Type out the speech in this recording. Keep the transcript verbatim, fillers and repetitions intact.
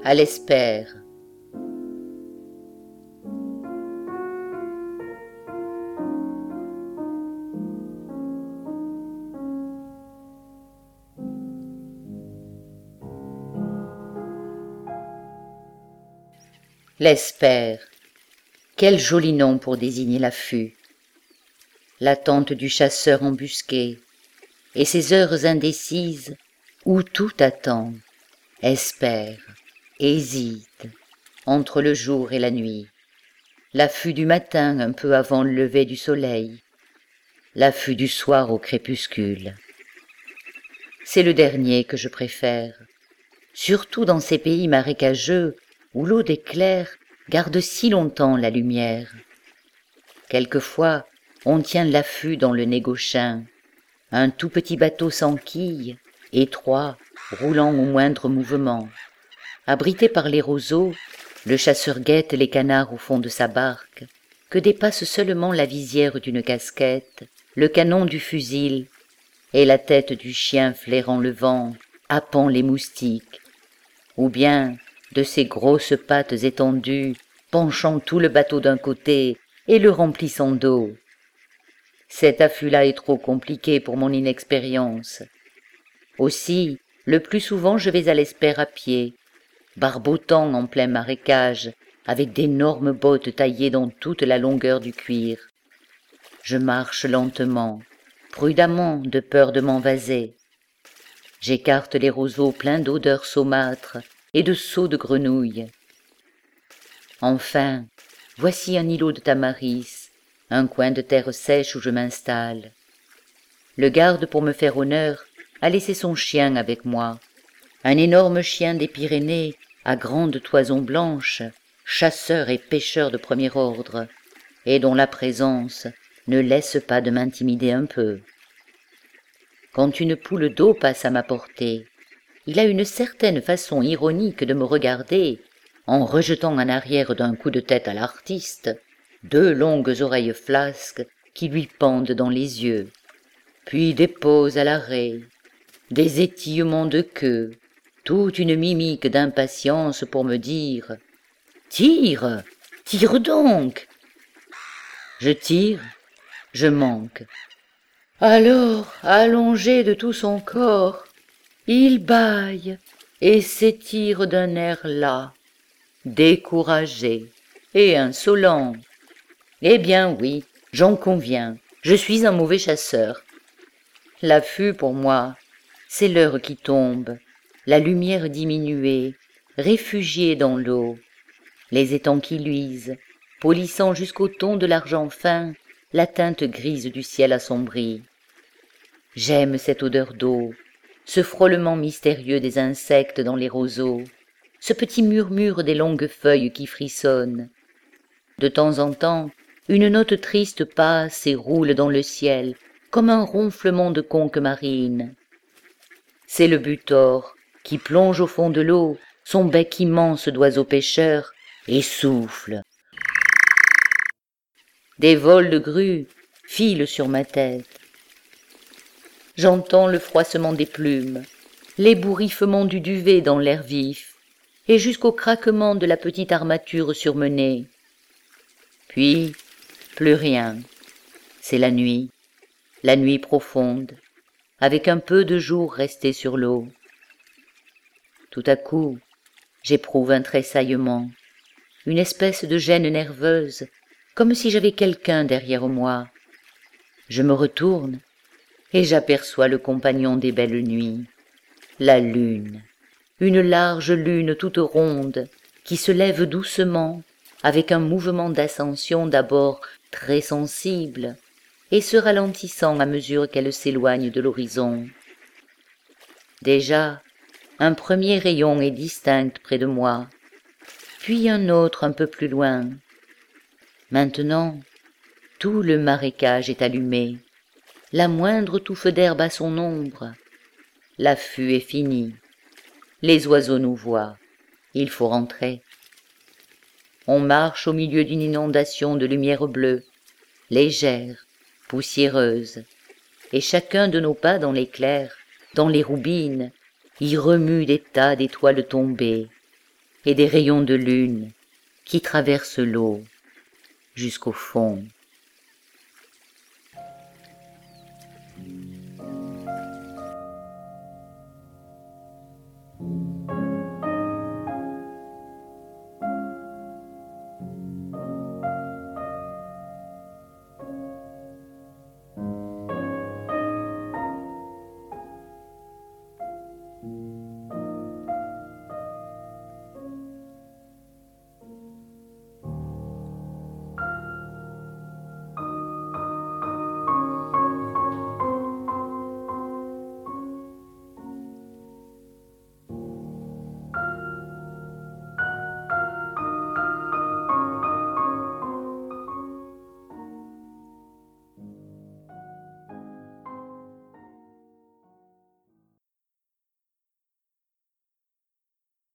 à l'espère. L'espère, quel joli nom pour désigner l'affût. L'attente du chasseur embusqué, et ces heures indécises où tout attend, espère, hésite, entre le jour et la nuit. L'affût du matin un peu avant le lever du soleil, l'affût du soir au crépuscule. C'est le dernier que je préfère, surtout dans ces pays marécageux où l'eau des clairs garde si longtemps la lumière. Quelquefois, on tient l'affût dans le négochin, un tout petit bateau sans quille, étroit, roulant au moindre mouvement. Abrité par les roseaux, le chasseur guette les canards au fond de sa barque, que dépasse seulement la visière d'une casquette, le canon du fusil, et la tête du chien flairant le vent, happant les moustiques, ou bien de ses grosses pattes étendues, penchant tout le bateau d'un côté et le remplissant d'eau. Cet affût-là est trop compliqué pour mon inexpérience. Aussi, le plus souvent je vais à l'espère à pied, barbotant en plein marécage, avec d'énormes bottes taillées dans toute la longueur du cuir. Je marche lentement, prudemment, de peur de m'envaser. J'écarte les roseaux pleins d'odeurs saumâtres et de sauts de grenouilles. Enfin, voici un îlot de tamaris, un coin de terre sèche où je m'installe. Le garde, pour me faire honneur, a laissé son chien avec moi, un énorme chien des Pyrénées, à grande toison blanche, chasseur et pêcheur de premier ordre, et dont la présence ne laisse pas de m'intimider un peu. Quand une poule d'eau passe à ma portée, il a une certaine façon ironique de me regarder, en rejetant en arrière d'un coup de tête à l'artiste, deux longues oreilles flasques qui lui pendent dans les yeux, puis des pauses à l'arrêt, des étillements de queue, toute une mimique d'impatience pour me dire « Tire, tire donc !» Je tire, je manque. Alors, allongé de tout son corps, il bâille et s'étire d'un air las, découragé et insolent. Eh bien oui, j'en conviens, je suis un mauvais chasseur. L'affût, pour moi, c'est l'heure qui tombe, la lumière diminuée, réfugiée dans l'eau, les étangs qui luisent, polissant jusqu'au ton de l'argent fin la teinte grise du ciel assombri. J'aime cette odeur d'eau, ce frôlement mystérieux des insectes dans les roseaux, ce petit murmure des longues feuilles qui frissonnent. De temps en temps, une note triste passe et roule dans le ciel, comme un ronflement de conque marine. C'est le butor qui plonge au fond de l'eau son bec immense d'oiseau pêcheur et souffle. Des vols de grues filent sur ma tête. J'entends le froissement des plumes, l'ébouriffement du duvet dans l'air vif, et jusqu'au craquement de la petite armature surmenée. Puis, plus rien. C'est la nuit, la nuit profonde, avec un peu de jour resté sur l'eau. Tout à coup, j'éprouve un tressaillement, une espèce de gêne nerveuse, comme si j'avais quelqu'un derrière moi. Je me retourne, et j'aperçois le compagnon des belles nuits, la lune, une large lune toute ronde, qui se lève doucement, avec un mouvement d'ascension d'abord très sensible, et se ralentissant à mesure qu'elle s'éloigne de l'horizon. Déjà, un premier rayon est distinct près de moi, puis un autre un peu plus loin. Maintenant, tout le marécage est allumé, la moindre touffe d'herbe a son ombre. L'affût est fini, les oiseaux nous voient, il faut rentrer. On marche au milieu d'une inondation de lumière bleue, légère, poussiéreuse, et chacun de nos pas dans l'éclair, dans les roubines, y remue des tas d'étoiles tombées. et des rayons de lune qui traversent l'eau jusqu'au fond.